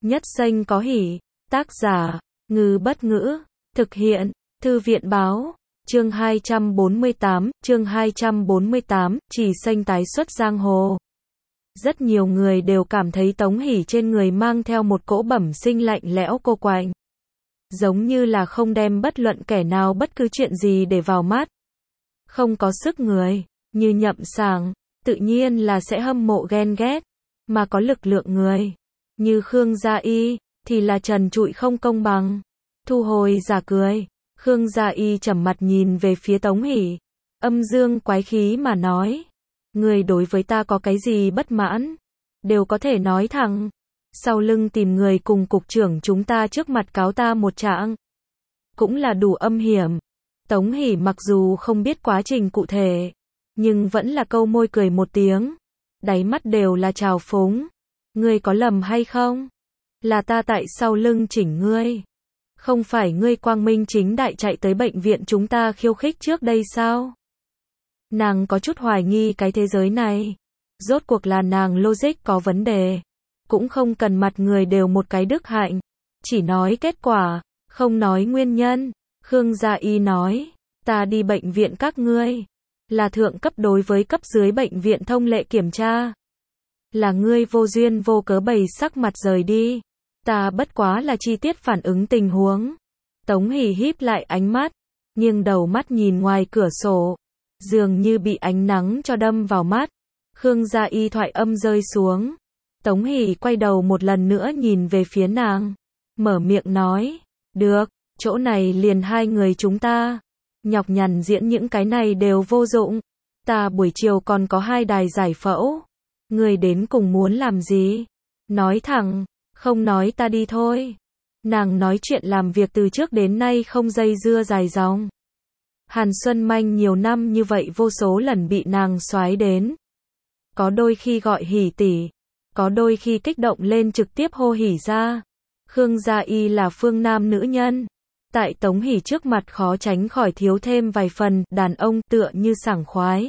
Nhất Xanh có hỉ. Tác giả, Ngư Bất Ngữ. Thực hiện, Thư viện Báo. Chương 248, Chỉ Xanh tái xuất giang hồ. Rất nhiều người đều cảm thấy Tống Hỷ trên người mang theo một cỗ bẩm sinh lạnh lẽo cô quạnh. Giống như là không đem bất luận kẻ nào bất cứ chuyện gì để vào mắt. Không có sức người, như Nhậm Sảng, tự nhiên là sẽ hâm mộ ghen ghét. Mà có lực lượng người, như Khương Gia Y, thì là trần trụi không công bằng. Thu hồi giả cười, Khương Gia Y trầm mặt nhìn về phía Tống Hỷ, âm dương quái khí mà nói. Người đối với ta có cái gì bất mãn, đều có thể nói thẳng. Sau lưng tìm người cùng cục trưởng chúng ta trước mặt cáo ta một trạng. Cũng là đủ âm hiểm. Tống Hỷ mặc dù không biết quá trình cụ thể, nhưng vẫn là câu môi cười một tiếng. Đáy mắt đều là trào phúng. Ngươi có lầm hay không? Là ta tại sau lưng chỉnh ngươi. Không phải ngươi quang minh chính đại chạy tới bệnh viện chúng ta khiêu khích trước đây sao? Nàng có chút hoài nghi cái thế giới này. Rốt cuộc là nàng logic có vấn đề. Cũng không cần mặt người đều một cái đức hạnh. Chỉ nói kết quả, không nói nguyên nhân. Khương Gia Y nói, ta đi bệnh viện các ngươi. Là thượng cấp đối với cấp dưới bệnh viện thông lệ kiểm tra. Là ngươi vô duyên vô cớ bày sắc mặt rời đi. Ta bất quá là chi tiết phản ứng tình huống. Tống Hỷ híp lại ánh mắt, nghiêng đầu mắt nhìn ngoài cửa sổ. Dường như bị ánh nắng cho đâm vào mắt. Khương Gia Y thoại âm rơi xuống. Tống Hỷ quay đầu một lần nữa nhìn về phía nàng. Mở miệng nói, được, chỗ này liền hai người chúng ta. Nhọc nhằn diễn những cái này đều vô dụng. Ta buổi chiều còn có 2 đài giải phẫu. Người đến cùng muốn làm gì? Nói thẳng, không nói ta đi thôi. Nàng nói chuyện làm việc từ trước đến nay không dây dưa dài dòng. Hàn Xuân Manh nhiều năm như vậy vô số lần bị nàng xoái đến. Có đôi khi gọi Hỷ tỷ, có đôi khi kích động lên trực tiếp hô Hỷ ra. Khương Gia Y là phương nam nữ nhân. Tại Tống Hỷ trước mặt khó tránh khỏi thiếu thêm vài phần đàn ông tựa như sảng khoái.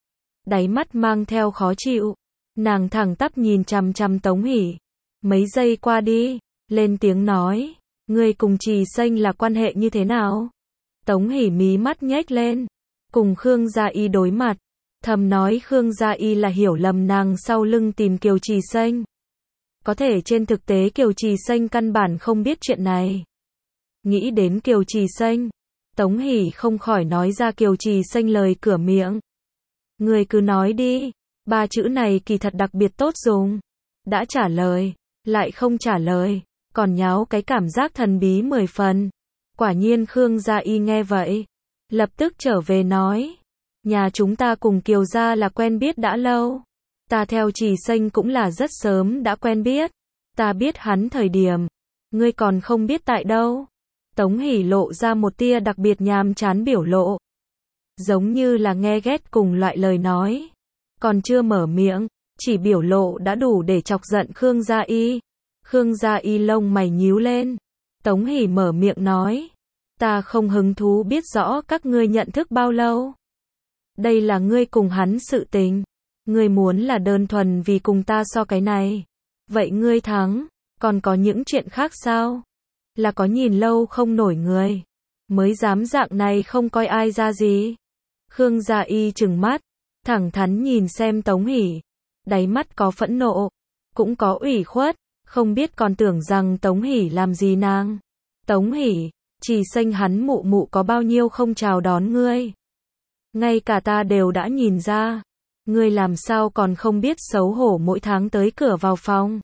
Đáy mắt mang theo khó chịu. Nàng thẳng tắp nhìn chằm chằm Tống Hỷ. Mấy giây qua đi, lên tiếng nói, ngươi cùng Trì Xanh là quan hệ như thế nào? Tống Hỷ mí mắt nhếch lên, cùng Khương Gia Y đối mặt, thầm nói Khương Gia Y là hiểu lầm nàng sau lưng tìm Kiều Trì Xanh. Có thể trên thực tế Kiều Trì Xanh căn bản không biết chuyện này. Nghĩ đến Kiều Trì Xanh, Tống Hỷ không khỏi nói ra Kiều Trì Xanh lời cửa miệng. Người cứ nói đi, 3 chữ này kỳ thật đặc biệt tốt dùng. Đã trả lời, lại không trả lời, còn nháo cái cảm giác thần bí 10 phần. Quả nhiên Khương Gia Y nghe vậy, lập tức trở về nói, nhà chúng ta cùng Kiều gia là quen biết đã lâu. Ta theo Trì Xanh cũng là rất sớm đã quen biết. Ta biết hắn thời điểm, ngươi còn không biết tại đâu. Tống Hỷ lộ ra một tia đặc biệt nhàm chán biểu lộ. Giống như là nghe ghét cùng loại lời nói. Còn chưa mở miệng, chỉ biểu lộ đã đủ để chọc giận Khương Gia Y. Khương Gia Y lông mày nhíu lên. Tống Hỷ mở miệng nói, ta không hứng thú biết rõ các ngươi nhận thức bao lâu. Đây là ngươi cùng hắn sự tình. Ngươi muốn là đơn thuần vì cùng ta so cái này. Vậy ngươi thắng, còn có những chuyện khác sao? Là có nhìn lâu không nổi người, mới dám dạng này không coi ai ra gì. Khương Gia Y trừng mắt, thẳng thắn nhìn xem Tống Hỷ. Đáy mắt có phẫn nộ, cũng có ủy khuất, không biết còn tưởng rằng Tống Hỷ làm gì nàng. Tống Hỷ, Trì Xanh hắn mụ mụ có bao nhiêu không chào đón ngươi. Ngay cả ta đều đã nhìn ra. Ngươi làm sao còn không biết xấu hổ mỗi tháng tới cửa vào phòng.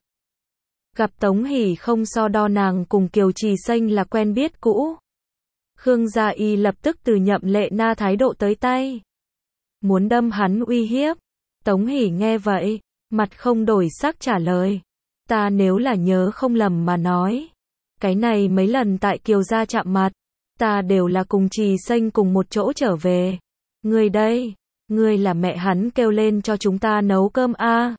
Gặp Tống Hỷ không so đo nàng cùng Kiều Trì Xanh là quen biết cũ. Khương Gia Y lập tức từ Nhậm Lệ Na thái độ tới tay. Muốn đâm hắn uy hiếp. Tống Hỷ nghe vậy, mặt không đổi sắc trả lời. Ta nếu là nhớ không lầm mà nói. Cái này mấy lần tại Kiều gia chạm mặt, ta đều là cùng Trì Xanh cùng một chỗ trở về. Ngươi đây, ngươi là mẹ hắn kêu lên cho chúng ta nấu cơm a.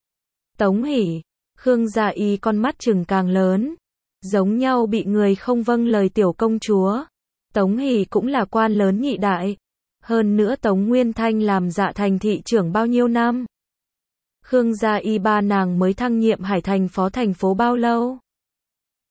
Tống Hỷ, Khương Gia Y con mắt trừng càng lớn, giống nhau bị người không vâng lời tiểu công chúa. Tống Hỷ cũng là quan lớn nhị đại. Hơn nữa Tống Nguyên Thanh làm Dạ Thành thị trưởng bao nhiêu năm. Khương Gia Y ba nàng mới thăng nhiệm Hải Thành phó thành phố bao lâu.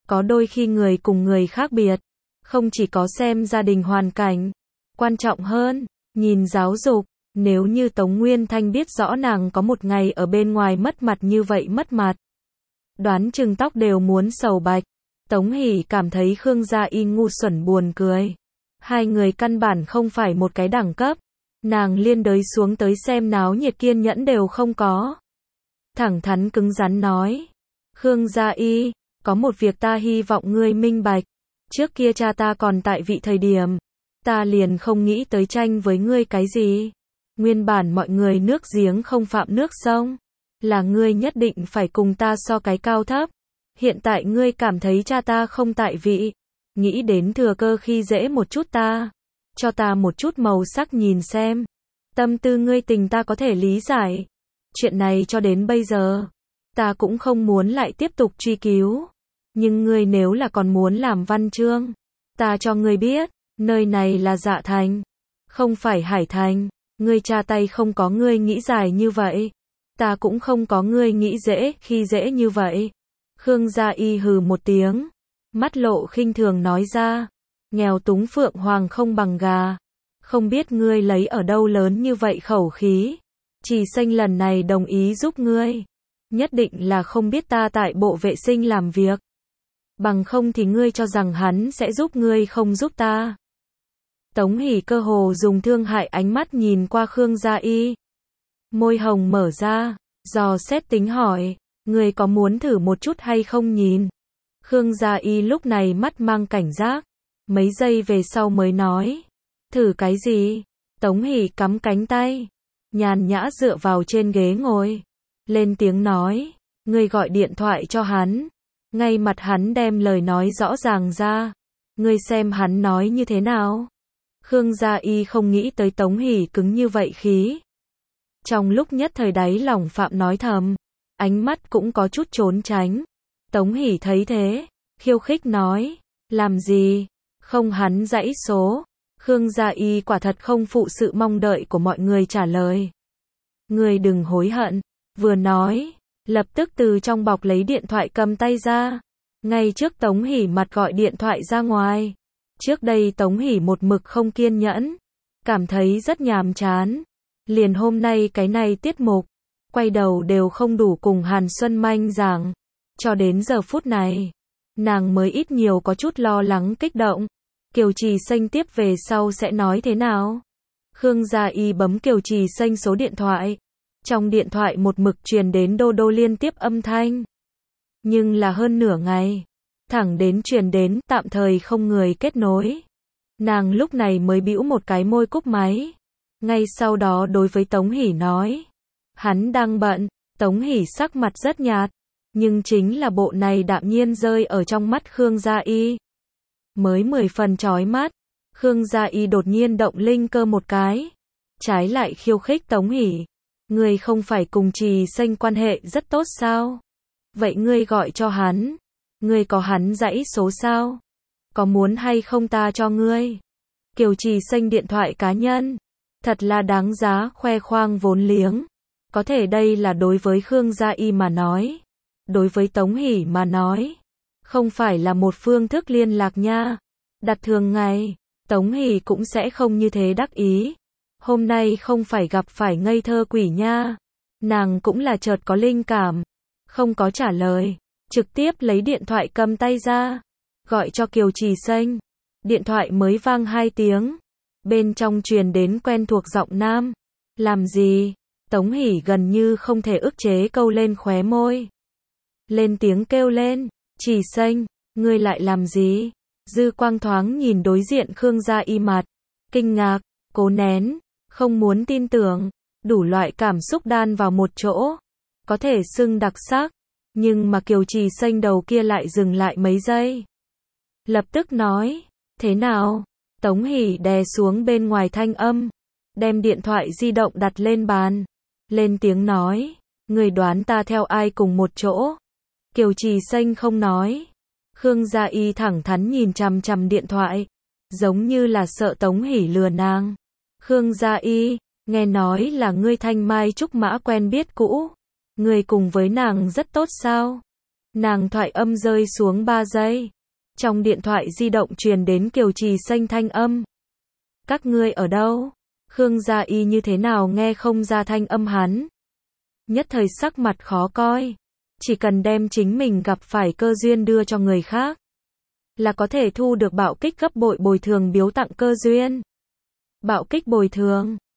Có đôi khi người cùng người khác biệt, không chỉ có xem gia đình hoàn cảnh, quan trọng hơn, nhìn giáo dục. Nếu như Tống Nguyên Thanh biết rõ nàng có một ngày ở bên ngoài mất mặt như vậy mất mặt, đoán chừng tóc đều muốn sầu bạch. Tống Hỷ cảm thấy Khương Gia Y ngu xuẩn buồn cười. Hai người căn bản không phải một cái đẳng cấp. Nàng liên đới xuống tới xem náo nhiệt kiên nhẫn đều không có. Thẳng thắn cứng rắn nói. Khương Gia Y, có một việc ta hy vọng ngươi minh bạch. Trước kia cha ta còn tại vị thời điểm, ta liền không nghĩ tới tranh với ngươi cái gì. Nguyên bản mọi người nước giếng không phạm nước sông. Là ngươi nhất định phải cùng ta so cái cao thấp. Hiện tại ngươi cảm thấy cha ta không tại vị. Nghĩ đến thừa cơ khi dễ một chút ta. Cho ta một chút màu sắc nhìn xem. Tâm tư ngươi tình ta có thể lý giải. Chuyện này cho đến bây giờ, ta cũng không muốn lại tiếp tục truy cứu. Nhưng ngươi nếu là còn muốn làm văn chương, ta cho ngươi biết, nơi này là Dạ Thành, không phải Hải Thành. Ngươi cha tay không có ngươi nghĩ dài như vậy. Ta cũng không có ngươi nghĩ dễ khi dễ như vậy. Khương Gia Y hừ một tiếng, mắt lộ khinh thường nói ra. Nghèo túng phượng hoàng không bằng gà. Không biết ngươi lấy ở đâu lớn như vậy khẩu khí. Trì Xanh lần này đồng ý giúp ngươi. Nhất định là không biết ta tại bộ vệ sinh làm việc. Bằng không thì ngươi cho rằng hắn sẽ giúp ngươi không giúp ta. Tống Hỷ cơ hồ dùng thương hại ánh mắt nhìn qua Khương Gia Y. Môi hồng mở ra, dò xét tính hỏi, ngươi có muốn thử một chút hay không nhìn? Khương Gia Y lúc này mắt mang cảnh giác, mấy giây về sau mới nói, thử cái gì? Tống Hỷ cắm cánh tay, nhàn nhã dựa vào trên ghế ngồi, lên tiếng nói, ngươi gọi điện thoại cho hắn, ngay mặt hắn đem lời nói rõ ràng ra, ngươi xem hắn nói như thế nào? Khương Gia Y không nghĩ tới Tống Hỷ cứng như vậy khí. Trong lúc nhất thời đáy lòng phạm nói thầm, ánh mắt cũng có chút trốn tránh. Tống Hỷ thấy thế, khiêu khích nói, làm gì? Không hắn dãy số. Khương Gia Y quả thật không phụ sự mong đợi của mọi người trả lời. Ngươi đừng hối hận. Vừa nói, lập tức từ trong bọc lấy điện thoại cầm tay ra. Ngay trước Tống Hỷ mặt gọi điện thoại ra ngoài. Trước đây Tống Hỷ một mực không kiên nhẫn, cảm thấy rất nhàm chán. Liền hôm nay cái này tiết mục, quay đầu đều không đủ cùng Hàn Xuân Manh giảng. Cho đến giờ phút này, nàng mới ít nhiều có chút lo lắng kích động. Kiều Trì Xanh tiếp về sau sẽ nói thế nào? Khương Gia Y bấm Kiều Trì Xanh số điện thoại. Trong điện thoại một mực truyền đến đô đô liên tiếp âm thanh. Nhưng là hơn nửa ngày, thẳng đến truyền đến tạm thời không người kết nối. Nàng lúc này mới bĩu một cái môi cúp máy. Ngay sau đó đối với Tống Hỷ nói, hắn đang bận. Tống Hỷ sắc mặt rất nhạt, nhưng chính là bộ này đạm nhiên rơi ở trong mắt Khương Gia Y. Mới 10 phần chói mắt, Khương Gia Y đột nhiên động linh cơ một cái, trái lại khiêu khích Tống Hỷ. Ngươi không phải cùng Trì Xanh quan hệ rất tốt sao? Vậy ngươi gọi cho hắn. Ngươi có hắn dãy số sao? Có muốn hay không ta cho ngươi? Kiều Trì Xanh điện thoại cá nhân. Thật là đáng giá khoe khoang vốn liếng. Có thể đây là đối với Khương Gia Y mà nói. Đối với Tống Hỷ mà nói. Không phải là một phương thức liên lạc nha. Đặt thường ngày, Tống Hỷ cũng sẽ không như thế đắc ý. Hôm nay không phải gặp phải ngây thơ quỷ nha. Nàng cũng là chợt có linh cảm. Không có trả lời. Trực tiếp lấy điện thoại cầm tay ra. Gọi cho Kiều Trì Xanh. Điện thoại mới vang 2 tiếng. Bên trong truyền đến quen thuộc giọng nam. Làm gì? Tống Hỷ gần như không thể ức chế câu lên khóe môi. Lên tiếng kêu lên. Trì Xanh, ngươi lại làm gì? Dư quang thoáng nhìn đối diện Khương Gia Y mặt. Kinh ngạc, cố nén, không muốn tin tưởng. Đủ loại cảm xúc đan vào một chỗ. Có thể xưng đặc sắc. Nhưng mà Kiều Trì Xanh đầu kia lại dừng lại mấy giây. Lập tức nói, thế nào? Tống Hỷ đè xuống bên ngoài thanh âm. Đem điện thoại di động đặt lên bàn. Lên tiếng nói, người đoán ta theo ai cùng một chỗ? Kiều Trì Xanh không nói. Khương Gia Y thẳng thắn nhìn chằm chằm điện thoại. Giống như là sợ Tống Hỷ lừa nàng. Khương Gia Y, nghe nói là ngươi Thanh Mai Trúc Mã quen biết cũ. Ngươi cùng với nàng rất tốt sao? Nàng thoại âm rơi xuống 3 giây. Trong điện thoại di động truyền đến Kiều Trì Xanh thanh âm. Các ngươi ở đâu? Khương Gia Y như thế nào nghe không ra thanh âm hắn. Nhất thời sắc mặt khó coi. Chỉ cần đem chính mình gặp phải cơ duyên đưa cho người khác, là có thể thu được bạo kích gấp bội bồi thường biếu tặng cơ duyên. Bạo kích bồi thường.